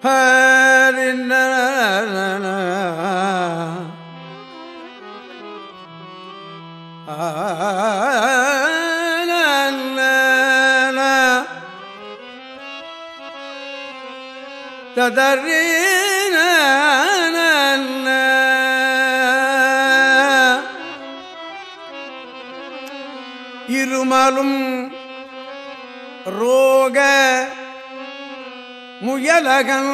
இருமலும் ரோக முயலகன்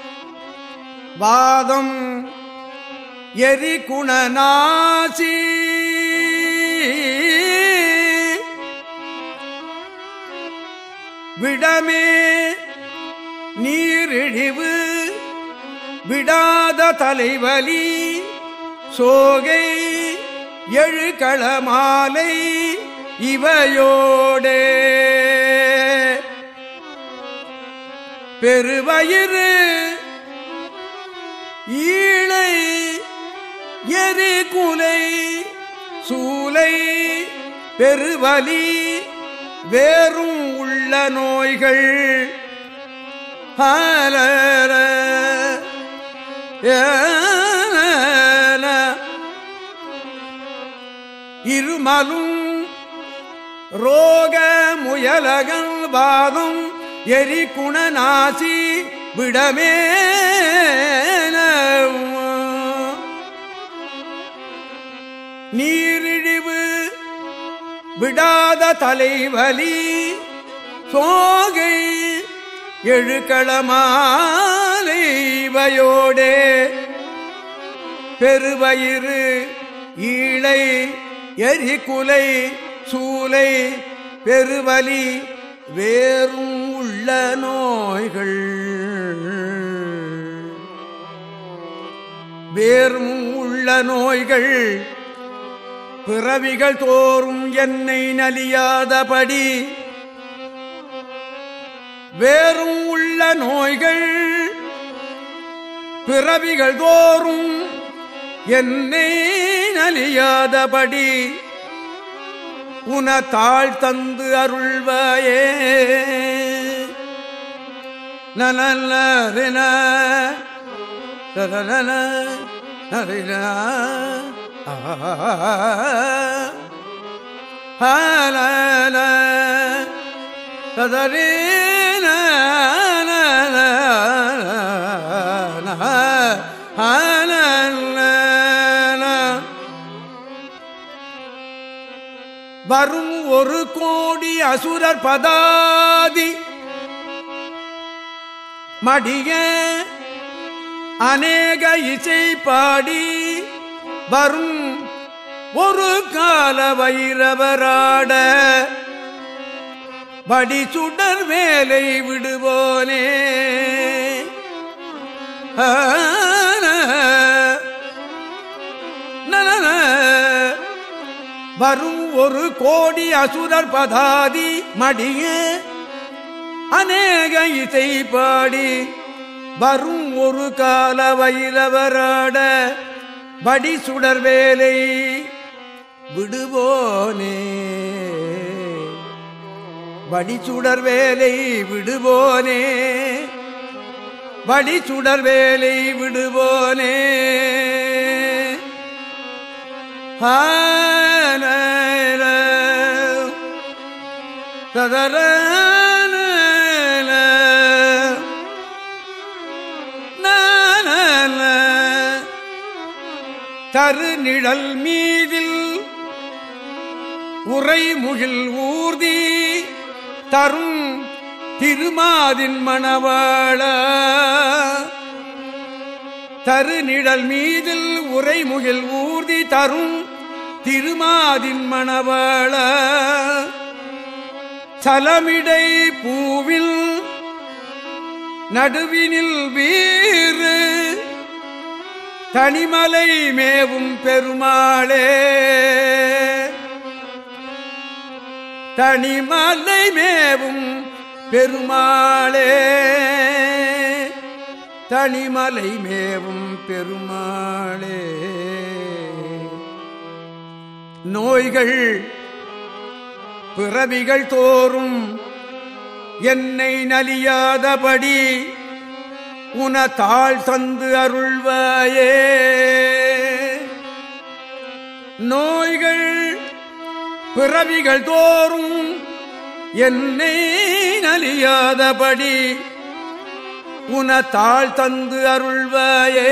வாதம் எரிகுணநாசி விடமே நீரிழிவு விடாத தலைவலி சோகை எழுகளமாலை இவையோடே பெருவயிறு ஈழை எரிகுலை சூலை பெருவலி வேறும் உள்ள நோய்கள் இருமலும் ரோக முயலகன் வாதம் எரிகுணநாசி விடமே நீரிழிவு விடாத தலைவலி சோகை எழுகளமாலை இவையோடே பெருவயிறு ஈழை எரிகுலை சூலை பெருவலி வேறும் உள்ள நோய்கள் வேறும் உள்ள நோய்கள் பிறவிகள் தோறும் என்னை நலியாதபடி வேறும் உள்ள நோய்கள் பிறவிகள் தோறும் என்னை நலியாதபடி உன தாழ் தந்து அருள்வாயே நலன வரும் ஒரு கோடி அசுரர் பதாதி மடிய அநேக இசை பாடி வரும் ஒரு கால வைரவராட வடி சுடர் வேலை விடுவோனே வரும் ஒரு கோடி அசுரர் பதாதி மடிய அநேக இசை பாடி வரும் ஒரு கால வைரவராட வடி சுடர் வேலை விடுவோனே வடி சுடர் வேலை விடுவோனே வடி சுடர் வேலை விடுவோனே ததர தரு நிழல் மீதில் உறைமுகில் ஊர்தி தரும் திருமாதின் மணவாள தரு நிழல் மீதில் உறைமுகில் ஊர்தி தரும் திருமாதின் மணவாள சலமிடை பூவில் நடுவினில் வீறு தனிமலை மேவும் பெருமாளே தனிமலை மேவும் பெருமாளே தனிமலை மேவும் பெருமாளே நோய்கள் பிறவிகள் தோறும் என்னை நலியாதபடி உன தாழ் தந்து அருள்வாயே. நோய்கள் பிறவிகள் தோறும் என்னை நலியாதபடி உன தாழ் தந்து அருள்வாயே.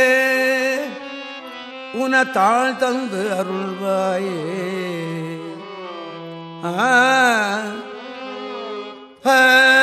உன தாழ் தந்து அருள்வாயே. ஆ